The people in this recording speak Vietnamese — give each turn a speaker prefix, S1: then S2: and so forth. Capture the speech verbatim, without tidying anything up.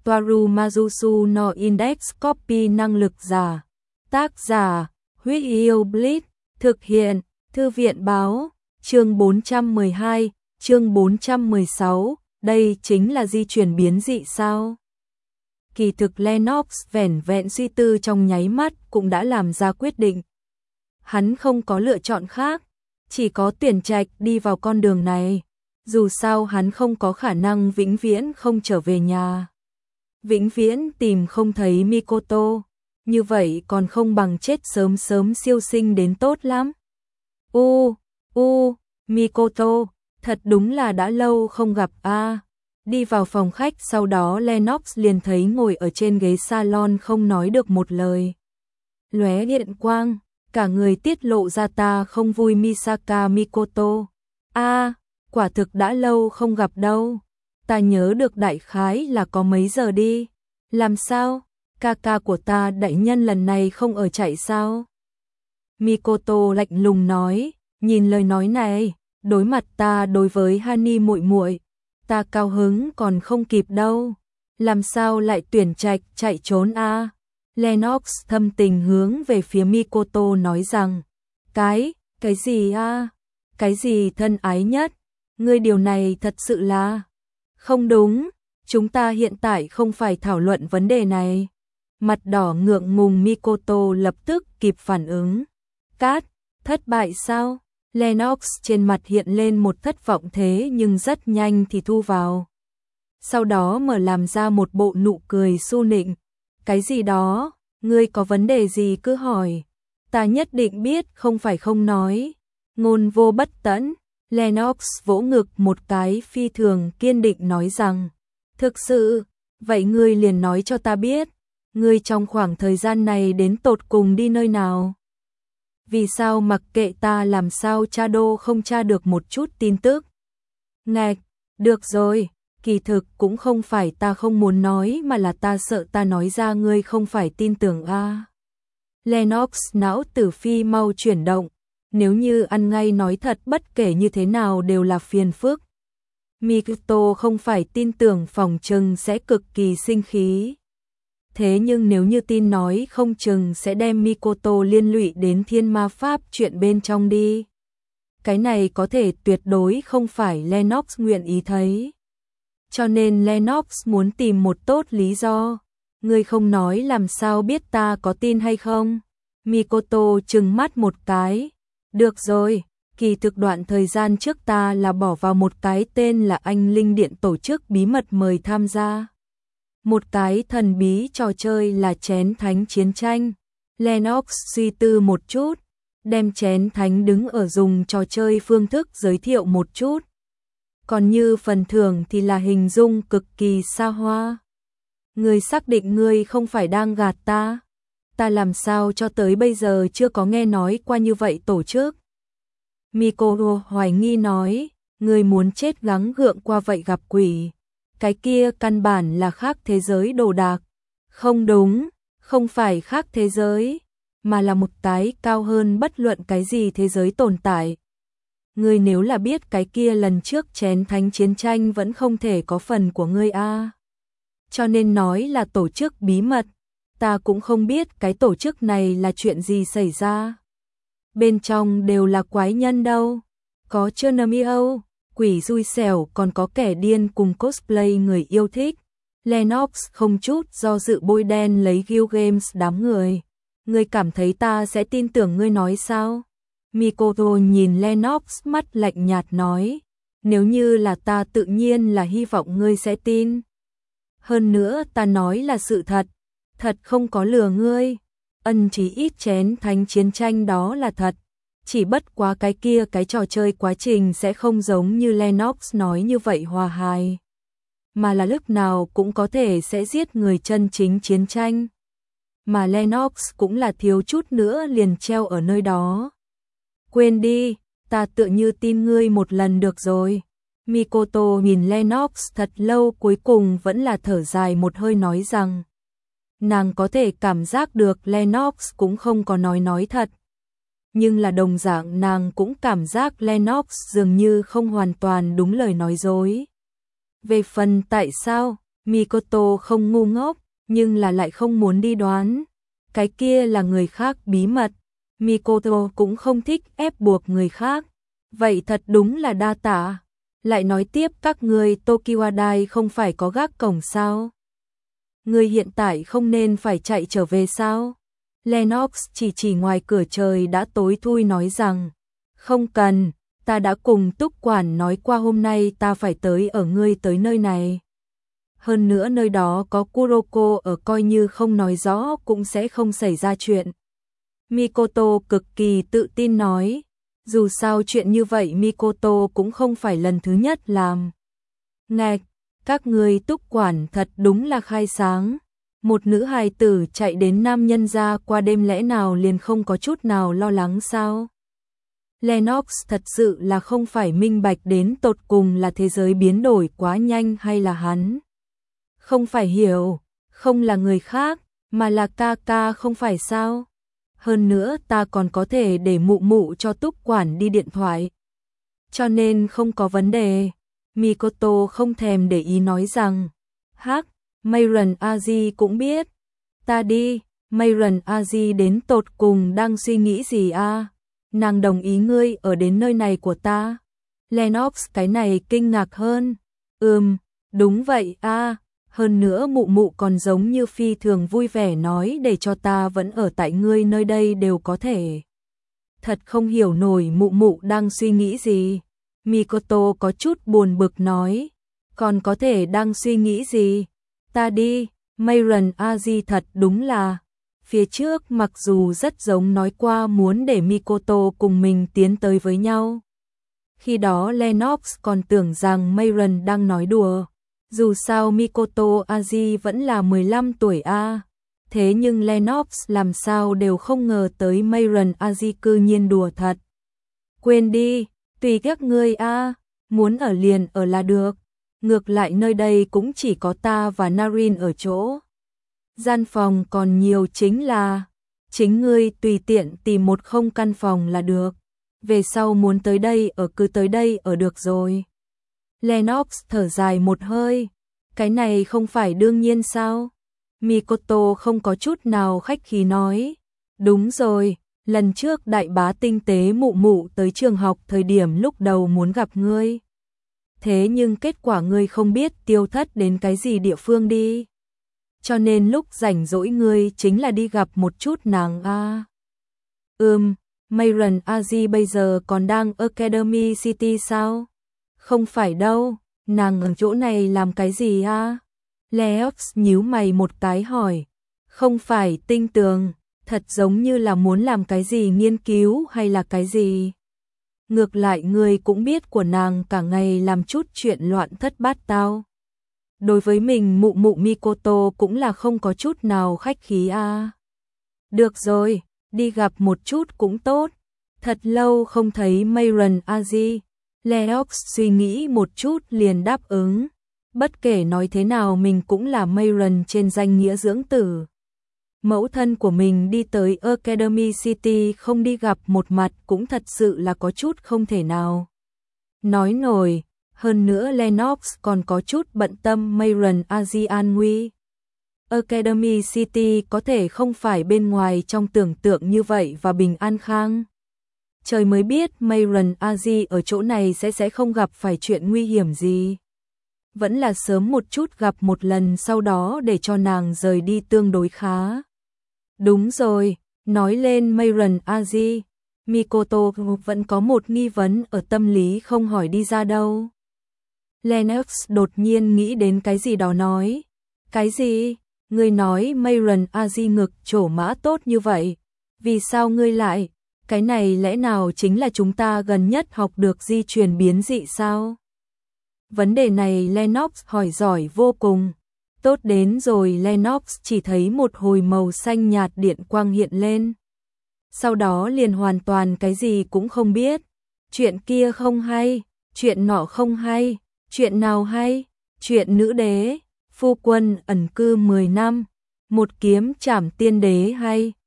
S1: Toaru Majusu no Index Copy năng lực giả. Tác giả, Huyết Yêu Blitz, thực hiện, Thư viện báo, chương bốn trăm mười hai, chương bốn trăm mười sáu, đây chính là di chuyển biến dị sao? Kỳ thực Lennox vẻn vẹn suy tư trong nháy mắt cũng đã làm ra quyết định. Hắn không có lựa chọn khác, chỉ có tuyển trạch đi vào con đường này. Dù sao hắn không có khả năng vĩnh viễn không trở về nhà. Vĩnh viễn tìm không thấy Mikoto, như vậy còn không bằng chết sớm sớm siêu sinh đến tốt lắm. U, u, Mikoto, thật đúng là đã lâu không gặp a. Đi vào phòng khách sau đó Lennox liền thấy ngồi ở trên ghế salon không nói được một lời. Lóe điện quang, cả người tiết lộ ra ta không vui Misaka Mikoto. A, quả thực đã lâu không gặp đâu. Ta nhớ được đại khái là có mấy giờ đi. Làm sao? Ca ca của ta đại nhân lần này không ở chạy sao? Mikoto lạnh lùng nói, nhìn lời nói này, đối mặt ta đối với Hani muội muội, ta cao hứng còn không kịp đâu. Làm sao lại tuyển trạch chạy trốn a? À? Lennox thâm tình hướng về phía Mikoto nói rằng, cái, cái gì a? À? Cái gì thân ái nhất? Ngươi điều này thật sự là không đúng, chúng ta hiện tại không phải thảo luận vấn đề này. Mặt đỏ ngượng ngùng Mikoto lập tức kịp phản ứng. Cát, thất bại sao? Lennox trên mặt hiện lên một thất vọng thế nhưng rất nhanh thì thu vào. Sau đó mở làm ra một bộ nụ cười su nịnh. Cái gì đó, ngươi có vấn đề gì cứ hỏi. Ta nhất định biết không phải không nói. Ngôn vô bất tẫn. Lennox vỗ ngực một cái phi thường kiên định nói rằng, thực sự, vậy ngươi liền nói cho ta biết, ngươi trong khoảng thời gian này đến tột cùng đi nơi nào? Vì sao mặc kệ ta làm sao tra đô không tra được một chút tin tức? Ngạch, được rồi, kỳ thực cũng không phải ta không muốn nói mà là ta sợ ta nói ra ngươi không phải tin tưởng a. À. Lennox não tử phi mau chuyển động. Nếu như ăn ngay nói thật bất kể như thế nào đều là phiền phức. Mikoto không phải tin tưởng phòng chừng sẽ cực kỳ sinh khí. Thế nhưng nếu như tin nói không chừng sẽ đem Mikoto liên lụy đến thiên ma pháp chuyện bên trong đi. Cái này có thể tuyệt đối không phải Lennox nguyện ý thấy. Cho nên Lennox muốn tìm một tốt lý do. Ngươi không nói làm sao biết ta có tin hay không? Mikoto trừng mắt một cái. Được rồi, kỳ thực đoạn thời gian trước ta là bỏ vào một cái tên là Anh Linh Điện tổ chức bí mật mời tham gia. Một cái thần bí trò chơi là chén thánh chiến tranh. Lennox suy tư một chút, đem chén thánh đứng ở dùng trò chơi phương thức giới thiệu một chút. Còn như phần thưởng thì là hình dung cực kỳ xa hoa. Ngươi xác định ngươi không phải đang gạt ta? Ta làm sao cho tới bây giờ chưa có nghe nói qua như vậy tổ chức. Mikoto hoài nghi nói, người muốn chết gắng gượng qua vậy gặp quỷ. Cái kia căn bản là khác thế giới đồ đạc. Không đúng, không phải khác thế giới, mà là một cái cao hơn bất luận cái gì thế giới tồn tại. Ngươi nếu là biết cái kia lần trước chén thánh chiến tranh vẫn không thể có phần của ngươi a. À. Cho nên nói là tổ chức bí mật. Ta cũng không biết cái tổ chức này là chuyện gì xảy ra. Bên trong đều là quái nhân đâu. Có Chernomio, quỷ xui xẻo còn có kẻ điên cùng cosplay người yêu thích. Lennox không chút do dự bôi đen lấy Guild Games đám người. Ngươi cảm thấy ta sẽ tin tưởng ngươi nói sao? Mikoto nhìn Lennox mắt lạnh nhạt nói. Nếu như là ta tự nhiên là hy vọng ngươi sẽ tin. Hơn nữa ta nói là sự thật. Thật không có lừa ngươi. Ân chí ít chén thánh chiến tranh đó là thật. Chỉ bất quá cái kia cái trò chơi quá trình sẽ không giống như Lennox nói như vậy hòa hài. Mà là lúc nào cũng có thể sẽ giết người chân chính chiến tranh. Mà Lennox cũng là thiếu chút nữa liền treo ở nơi đó. Quên đi, ta tựa như tin ngươi một lần được rồi. Mikoto nhìn Lennox thật lâu cuối cùng vẫn là thở dài một hơi nói rằng. Nàng có thể cảm giác được Lennox cũng không có nói nói thật. Nhưng là đồng dạng nàng cũng cảm giác Lennox dường như không hoàn toàn đúng lời nói dối. Về phần tại sao, Mikoto không ngu ngốc, nhưng là lại không muốn đi đoán. Cái kia là người khác bí mật. Mikoto cũng không thích ép buộc người khác. Vậy thật đúng là đa tạ. Lại nói tiếp, các người Tokyo Dai không phải có gác cổng sao? Người hiện tại không nên phải chạy trở về sao? Lennox chỉ chỉ ngoài cửa trời đã tối thui nói rằng, không cần, ta đã cùng Túc quản nói qua hôm nay ta phải tới ở ngươi tới nơi này. Hơn nữa nơi đó có Kuroko ở, coi như không nói rõ cũng sẽ không xảy ra chuyện. Mikoto cực kỳ tự tin nói, dù sao chuyện như vậy Mikoto cũng không phải lần thứ nhất làm. Ngạch, các người Túc quản thật đúng là khai sáng. Một nữ hài tử chạy đến nam nhân gia qua đêm lẽ nào liền không có chút nào lo lắng sao? Lennox thật sự là không phải minh bạch đến tột cùng là thế giới biến đổi quá nhanh hay là hắn không phải hiểu, không là người khác, mà là ca ca không phải sao? Hơn nữa ta còn có thể để mụ mụ cho Túc quản đi điện thoại. Cho nên không có vấn đề. Mikoto không thèm để ý nói rằng, hắc, Mayron Aji cũng biết. Ta đi, Mayron Aji đến tột cùng đang suy nghĩ gì a? Nàng đồng ý ngươi ở đến nơi này của ta. Lennox cái này kinh ngạc hơn. Ừm, đúng vậy a. Hơn nữa mụ mụ còn giống như phi thường vui vẻ nói để cho ta vẫn ở tại ngươi nơi đây đều có thể. Thật không hiểu nổi mụ mụ đang suy nghĩ gì. Mikoto có chút buồn bực nói. Còn có thể đang suy nghĩ gì? Ta đi, Mayron Aji thật đúng là. Phía trước mặc dù rất giống nói qua muốn để Mikoto cùng mình tiến tới với nhau. Khi đó Lennox còn tưởng rằng Mayron đang nói đùa. Dù sao Mikoto Aji vẫn là mười lăm tuổi a. Thế nhưng Lennox làm sao đều không ngờ tới Mayron Aji cư nhiên đùa thật. Quên đi, tùy các ngươi a, muốn ở liền ở là được. Ngược lại nơi đây cũng chỉ có ta và Narin ở chỗ. Gian phòng còn nhiều, chính là chính ngươi tùy tiện tìm một không căn phòng là được. Về sau muốn tới đây ở cứ tới đây ở được rồi. Lennox thở dài một hơi. Cái này không phải đương nhiên sao? Mikoto không có chút nào khách khí nói. Đúng rồi, lần trước đại bá tinh tế mụ mụ tới trường học thời điểm lúc đầu muốn gặp ngươi. Thế nhưng kết quả ngươi không biết tiêu thất đến cái gì địa phương đi. Cho nên lúc rảnh rỗi ngươi chính là đi gặp một chút nàng a. À. Ừm, Mayron Aji bây giờ còn đang Academy City sao? Không phải đâu, nàng ở chỗ này làm cái gì a? À? Leox nhíu mày một cái hỏi. Không phải tinh tường, thật giống như là muốn làm cái gì nghiên cứu hay là cái gì. Ngược lại ngươi cũng biết của nàng cả ngày làm chút chuyện loạn thất bát tao. Đối với mình mụ mụ Mikoto cũng là không có chút nào khách khí a. À. Được rồi, đi gặp một chút cũng tốt. Thật lâu không thấy Mayron Aji. Leox suy nghĩ một chút liền đáp ứng. Bất kể nói thế nào mình cũng là Mayron trên danh nghĩa dưỡng tử. Mẫu thân của mình đi tới Academy City không đi gặp một mặt cũng thật sự là có chút không thể nào nói nổi. Hơn nữa Lennox còn có chút bận tâm Mayron Aji an nguy. Academy City có thể không phải bên ngoài trong tưởng tượng như vậy và bình an khang. Trời mới biết Mayron Aji ở chỗ này sẽ sẽ không gặp phải chuyện nguy hiểm gì. Vẫn là sớm một chút gặp một lần sau đó để cho nàng rời đi tương đối khá. Đúng rồi, nói lên Mayron Aji, Mikoto vẫn có một nghi vấn ở tâm lý không hỏi đi ra đâu. Lennox đột nhiên nghĩ đến cái gì đó nói. Cái gì? Ngươi nói Mayron Aji ngực trổ mã tốt như vậy. Vì sao ngươi lại? Cái này lẽ nào chính là chúng ta gần nhất học được di truyền biến dị sao? Vấn đề này Lennox hỏi giỏi vô cùng. Tốt đến rồi Lennox chỉ thấy một hồi màu xanh nhạt điện quang hiện lên. Sau đó liền hoàn toàn cái gì cũng không biết. Chuyện kia không hay, chuyện nọ không hay, chuyện nào hay, chuyện nữ đế, phu quân ẩn cư mười năm, một kiếm trảm tiên đế hay,